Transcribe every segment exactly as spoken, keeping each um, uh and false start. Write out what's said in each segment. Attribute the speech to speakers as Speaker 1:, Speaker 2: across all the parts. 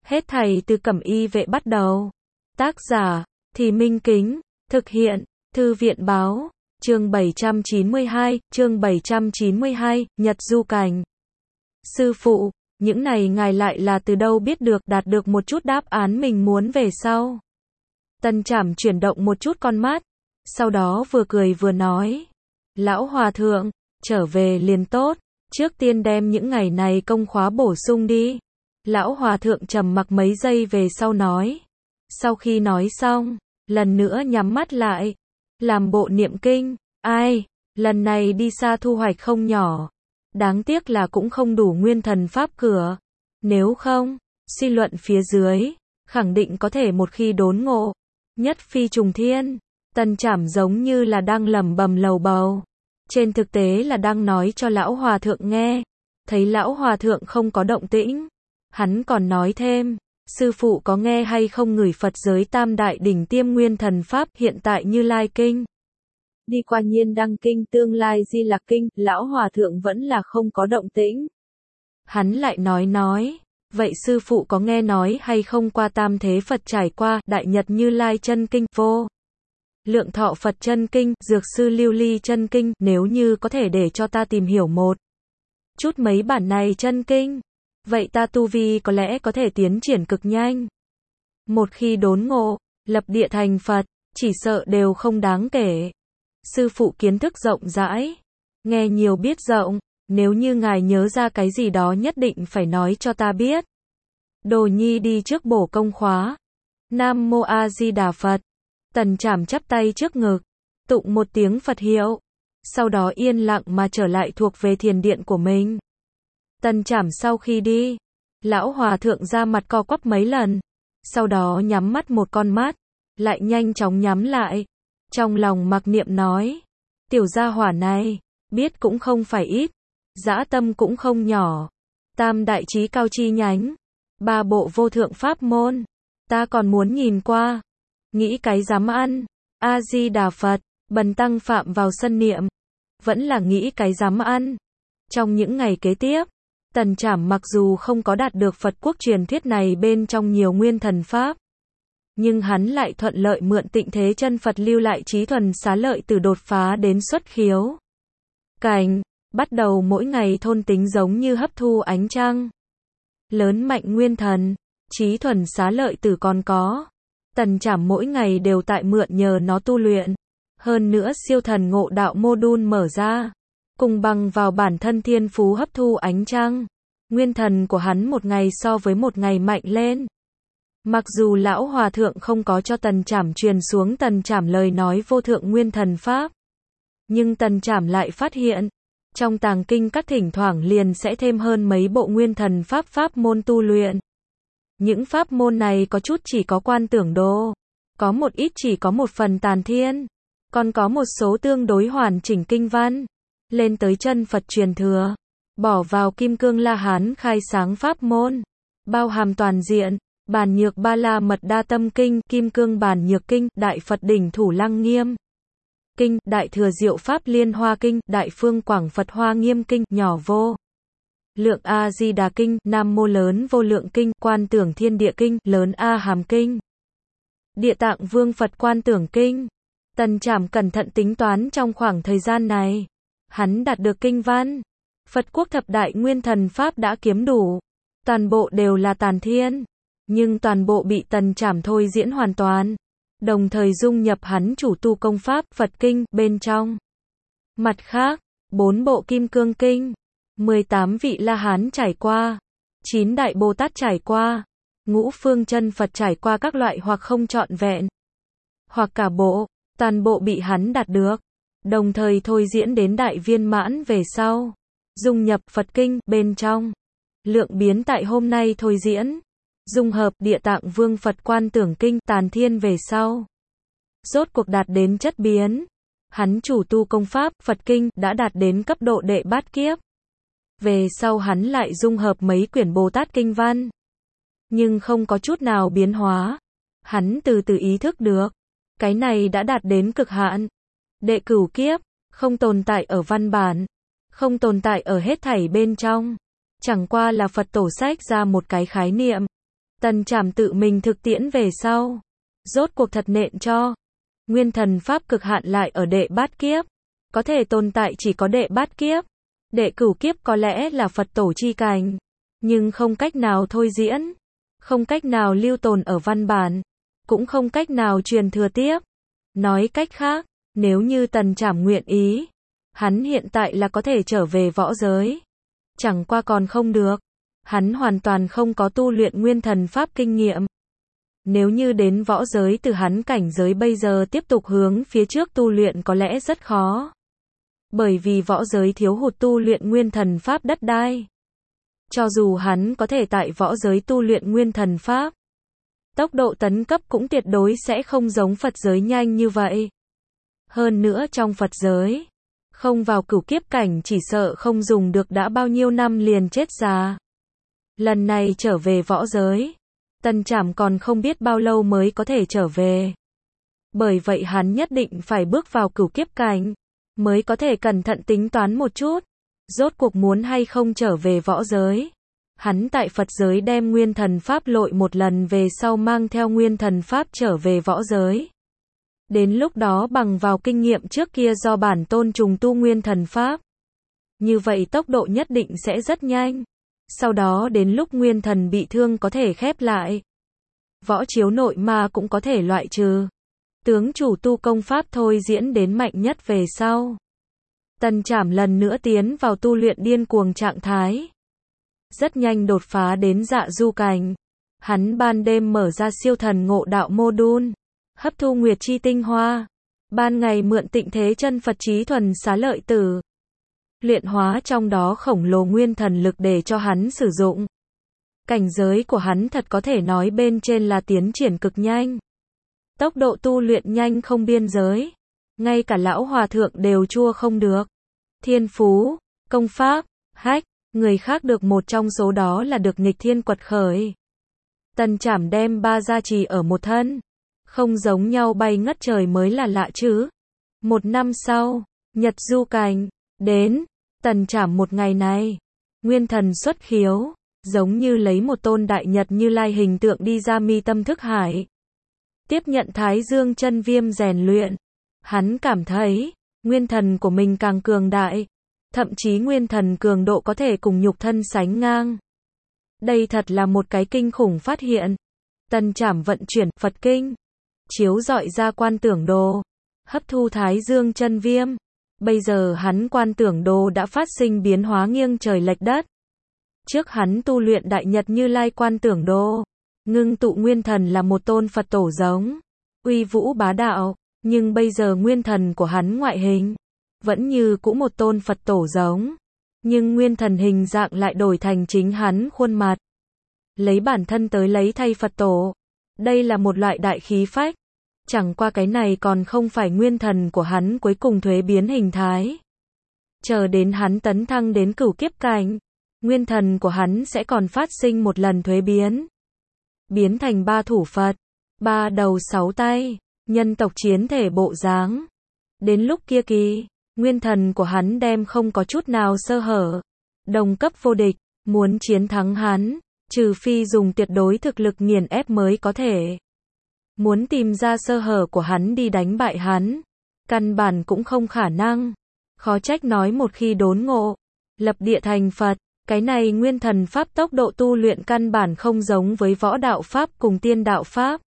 Speaker 1: Hết thảy từ Cẩm Y Vệ bắt đầu. Tác giả, Thì Minh Kính, thực hiện, Thư viện Báo, chương bảy trăm chín mươi hai, chương bảy trăm chín mươi hai, Nhật Du Cảnh. Sư phụ, những này ngài lại là từ đâu biết được, đạt được một chút đáp án mình muốn về sau. Tần Trảm chuyển động một chút con mắt, sau đó vừa cười vừa nói. Lão Hòa Thượng, trở về liền tốt, trước tiên đem những ngày này công khóa bổ sung đi. Lão Hòa Thượng trầm mặc mấy giây về sau nói. Sau khi nói xong, lần nữa nhắm mắt lại, làm bộ niệm kinh. Ai, lần này đi xa thu hoạch không nhỏ. Đáng tiếc là cũng không đủ nguyên thần pháp cửa. Nếu không, suy luận phía dưới, khẳng định có thể một khi đốn ngộ, nhất phi trùng thiên. Tần Trảm giống như là đang lẩm bẩm lầu bầu. Trên thực tế là đang nói cho Lão Hòa Thượng nghe. Thấy Lão Hòa Thượng không có động tĩnh, hắn còn nói thêm, sư phụ có nghe hay không người Phật giới tam đại đỉnh tiêm nguyên thần pháp hiện tại Như Lai Kinh. Đi qua Nhiên Đăng Kinh, tương lai Di Lặc Kinh, Lão Hòa Thượng vẫn là không có động tĩnh. Hắn lại nói nói, vậy sư phụ có nghe nói hay không qua tam thế Phật trải qua, Đại Nhật Như Lai Chân Kinh, Vô Lượng Thọ Phật Chân Kinh, Dược Sư Lưu Ly Chân Kinh, nếu như có thể để cho ta tìm hiểu một chút mấy bản này chân kinh, vậy ta tu vi có lẽ có thể tiến triển cực nhanh. Một khi đốn ngộ, lập địa thành Phật, chỉ sợ đều không đáng kể. Sư phụ kiến thức rộng rãi, nghe nhiều biết rộng, nếu như ngài nhớ ra cái gì đó nhất định phải nói cho ta biết. Đồ nhi đi trước bổ công khóa. Nam Mô A Di Đà Phật. Tần Trảm chắp tay trước ngực, tụng một tiếng Phật hiệu, sau đó yên lặng mà trở lại thuộc về thiền điện của mình. Tần Trảm sau khi đi, Lão Hòa Thượng ra mặt co quắp mấy lần, sau đó nhắm mắt một con mắt, lại nhanh chóng nhắm lại. Trong lòng mặc niệm nói, tiểu gia hỏa này, biết cũng không phải ít, dã tâm cũng không nhỏ. Tam đại trí cao chi nhánh, ba bộ vô thượng pháp môn, ta còn muốn nhìn qua. Nghĩ cái dám ăn, A Di Đà Phật, bần tăng phạm vào sân niệm. Vẫn là nghĩ cái dám ăn. Trong những ngày kế tiếp, Tần Trảm mặc dù không có đạt được Phật quốc truyền thuyết này bên trong nhiều nguyên thần pháp, nhưng hắn lại thuận lợi mượn tịnh thế chân Phật lưu lại trí thuần xá lợi từ đột phá đến xuất khiếu cảnh, bắt đầu mỗi ngày thôn tính giống như hấp thu ánh trăng. Lớn mạnh nguyên thần, trí thuần xá lợi tử còn có. Tần Trảm mỗi ngày đều tại mượn nhờ nó tu luyện. Hơn nữa siêu thần ngộ đạo mô-đun mở ra, cùng bằng vào bản thân thiên phú hấp thu ánh trăng. Nguyên thần của hắn một ngày so với một ngày mạnh lên. Mặc dù Lão Hòa Thượng không có cho Tần Trảm truyền xuống Tần Trảm lời nói vô thượng nguyên thần pháp, nhưng Tần Trảm lại phát hiện, trong tàng kinh các thỉnh thoảng liền sẽ thêm hơn mấy bộ nguyên thần pháp pháp môn tu luyện. Những pháp môn này có chút chỉ có quan tưởng đồ, có một ít chỉ có một phần tàn thiên, còn có một số tương đối hoàn chỉnh kinh văn, lên tới chân Phật truyền thừa, bỏ vào Kim Cương La Hán khai sáng pháp môn, bao hàm toàn diện, Bản Nhược Ba La Mật Đa Tâm Kinh, Kim Cương Bản Nhược Kinh, Đại Phật Đỉnh Thủ Lăng Nghiêm Kinh, Đại Thừa Diệu Pháp Liên Hoa Kinh, Đại Phương Quảng Phật Hoa Nghiêm Kinh, Nhỏ Vô Lượng A Di Đà Kinh, Nam Mô Lớn Vô Lượng Kinh, Quan Tưởng Thiên Địa Kinh, Lớn A Hàm Kinh, Địa Tạng Vương Phật Quan Tưởng Kinh. Tần Trảm cẩn thận tính toán trong khoảng thời gian này, hắn đạt được kinh văn, Phật quốc thập đại nguyên thần pháp đã kiếm đủ, toàn bộ đều là tàn thiên, nhưng toàn bộ bị Tần Trảm thôi diễn hoàn toàn, đồng thời dung nhập hắn chủ tu công pháp Phật kinh bên trong. Mặt khác, bốn bộ Kim Cương Kinh, mười tám vị La Hán trải qua, chín đại Bồ Tát trải qua, ngũ phương chân Phật trải qua các loại hoặc không trọn vẹn, hoặc cả bộ, toàn bộ bị hắn đạt được, đồng thời thôi diễn đến đại viên mãn về sau, dung nhập Phật kinh bên trong. Lượng biến tại hôm nay thôi diễn, dung hợp Địa Tạng Vương Phật Quan Tưởng Kinh tàn thiên về sau, rốt cuộc đạt đến chất biến. Hắn chủ tu công pháp Phật kinh đã đạt đến cấp độ đệ bát kiếp. Về sau hắn lại dung hợp mấy quyển Bồ Tát kinh văn, nhưng không có chút nào biến hóa. Hắn từ từ ý thức được, cái này đã đạt đến cực hạn. Đệ cửu kiếp, không tồn tại ở văn bản, không tồn tại ở hết thảy bên trong. Chẳng qua là Phật tổ sách ra một cái khái niệm. Tần Trảm tự mình thực tiễn về sau, rốt cuộc thật nện cho. Nguyên thần pháp cực hạn lại ở đệ bát kiếp, có thể tồn tại chỉ có đệ bát kiếp. Đệ cửu kiếp có lẽ là Phật tổ chi cảnh, nhưng không cách nào thôi diễn, không cách nào lưu tồn ở văn bản, cũng không cách nào truyền thừa tiếp. Nói cách khác, nếu như Tần Trảm nguyện ý, hắn hiện tại là có thể trở về võ giới. Chẳng qua còn không được, hắn hoàn toàn không có tu luyện nguyên thần pháp kinh nghiệm. Nếu như đến võ giới từ hắn cảnh giới bây giờ tiếp tục hướng phía trước tu luyện có lẽ rất khó. Bởi vì võ giới thiếu hụt tu luyện nguyên thần pháp đất đai. Cho dù hắn có thể tại võ giới tu luyện nguyên thần pháp, tốc độ tấn cấp cũng tuyệt đối sẽ không giống Phật giới nhanh như vậy. Hơn nữa trong Phật giới, không vào cửu kiếp cảnh chỉ sợ không dùng được đã bao nhiêu năm liền chết già. Lần này trở về võ giới, Tần Trảm còn không biết bao lâu mới có thể trở về. Bởi vậy hắn nhất định phải bước vào cửu kiếp cảnh, mới có thể cẩn thận tính toán một chút, rốt cuộc muốn hay không trở về võ giới. Hắn tại Phật giới đem nguyên thần pháp lội một lần về sau mang theo nguyên thần pháp trở về võ giới. Đến lúc đó bằng vào kinh nghiệm trước kia do bản tôn trùng tu nguyên thần pháp. Như vậy tốc độ nhất định sẽ rất nhanh. Sau đó đến lúc nguyên thần bị thương có thể khép lại. Võ chiếu nội ma cũng có thể loại trừ. Tướng chủ tu công pháp thôi diễn đến mạnh nhất về sau. Tần Trảm lần nữa tiến vào tu luyện điên cuồng trạng thái. Rất nhanh đột phá đến dạ du cảnh. Hắn ban đêm mở ra siêu thần ngộ đạo mô đun, hấp thu nguyệt chi tinh hoa. Ban ngày mượn tịnh thế chân Phật trí thuần xá lợi tử. Luyện hóa trong đó khổng lồ nguyên thần lực để cho hắn sử dụng. Cảnh giới của hắn thật có thể nói bên trên là tiến triển cực nhanh. Tốc độ tu luyện nhanh không biên giới. Ngay cả lão hòa thượng đều chua không được. Thiên phú, công pháp, hách, người khác được một trong số đó là được nghịch thiên quật khởi. Tần Trảm đem ba gia trì ở một thân. Không giống nhau bay ngất trời mới là lạ chứ. Một năm sau, Nhật du cảnh, đến, Tần Trảm một ngày này. Nguyên thần xuất khiếu, giống như lấy một tôn đại nhật Như Lai hình tượng đi ra mi tâm thức hải. Tiếp nhận Thái Dương chân viêm rèn luyện. Hắn cảm thấy, nguyên thần của mình càng cường đại. Thậm chí nguyên thần cường độ có thể cùng nhục thân sánh ngang. Đây thật là một cái kinh khủng phát hiện. Tần Trảm vận chuyển Phật kinh, chiếu rọi ra quan tưởng đồ, hấp thu Thái Dương chân viêm. Bây giờ hắn quan tưởng đồ đã phát sinh biến hóa nghiêng trời lệch đất. Trước hắn tu luyện đại nhật Như Lai quan tưởng đồ, ngưng tụ nguyên thần là một tôn Phật tổ giống, uy vũ bá đạo, nhưng bây giờ nguyên thần của hắn ngoại hình vẫn như cũ một tôn Phật tổ giống, nhưng nguyên thần hình dạng lại đổi thành chính hắn khuôn mặt. Lấy bản thân tới lấy thay Phật tổ. Đây là một loại đại khí phách. Chẳng qua cái này còn không phải nguyên thần của hắn cuối cùng thuế biến hình thái. Chờ đến hắn tấn thăng đến cửu kiếp cảnh, nguyên thần của hắn sẽ còn phát sinh một lần thuế biến. Biến thành ba thủ Phật, ba đầu sáu tay, nhân tộc chiến thể bộ dáng. Đến lúc kia kỳ, nguyên thần của hắn đem không có chút nào sơ hở. Đồng cấp vô địch, muốn chiến thắng hắn, trừ phi dùng tuyệt đối thực lực nghiền ép mới có thể. Muốn tìm ra sơ hở của hắn đi đánh bại hắn, căn bản cũng không khả năng. Khó trách nói một khi đốn ngộ, lập địa thành Phật, cái này nguyên thần pháp tốc độ tu luyện căn bản không giống với võ đạo pháp cùng tiên đạo pháp.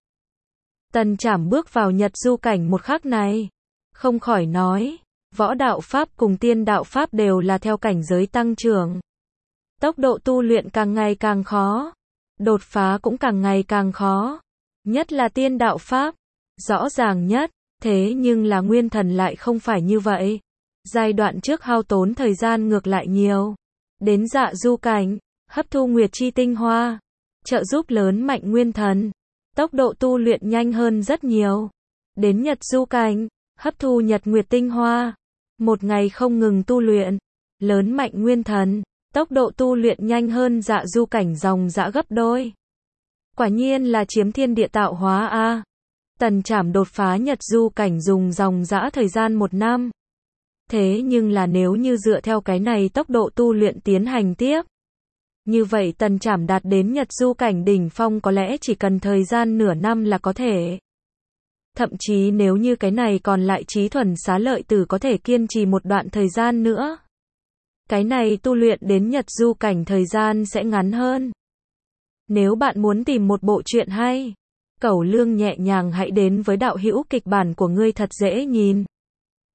Speaker 1: Tần Trảm bước vào Nhật du cảnh một khắc này, không khỏi nói, võ đạo pháp cùng tiên đạo pháp đều là theo cảnh giới tăng trưởng. Tốc độ tu luyện càng ngày càng khó, đột phá cũng càng ngày càng khó. Nhất là tiên đạo pháp, rõ ràng nhất, thế nhưng là nguyên thần lại không phải như vậy. Giai đoạn trước hao tốn thời gian ngược lại nhiều. Đến dạ du cảnh, hấp thu nguyệt chi tinh hoa, trợ giúp lớn mạnh nguyên thần. Tốc độ tu luyện nhanh hơn rất nhiều. Đến Nhật du cảnh, hấp thu nhật nguyệt tinh hoa. Một ngày không ngừng tu luyện, lớn mạnh nguyên thần. Tốc độ tu luyện nhanh hơn dạ du cảnh dòng dã gấp đôi. Quả nhiên là chiếm thiên địa tạo hóa a. À. Tần Trảm đột phá Nhật du cảnh dùng dòng dã thời gian một năm. Thế nhưng là nếu như dựa theo cái này tốc độ tu luyện tiến hành tiếp, Như vậy Tần Trảm đạt đến Nhật du cảnh đỉnh phong có lẽ chỉ cần thời gian nửa năm là có thể. Thậm chí nếu như cái này còn lại Chí Thuần Xá Lợi Tử có thể kiên trì một đoạn thời gian nữa. Cái này tu luyện đến Nhật du cảnh thời gian sẽ ngắn hơn. Nếu bạn muốn tìm một bộ truyện hay, Cẩu Lương nhẹ nhàng hãy đến với đạo hữu kịch bản của ngươi thật dễ nhìn.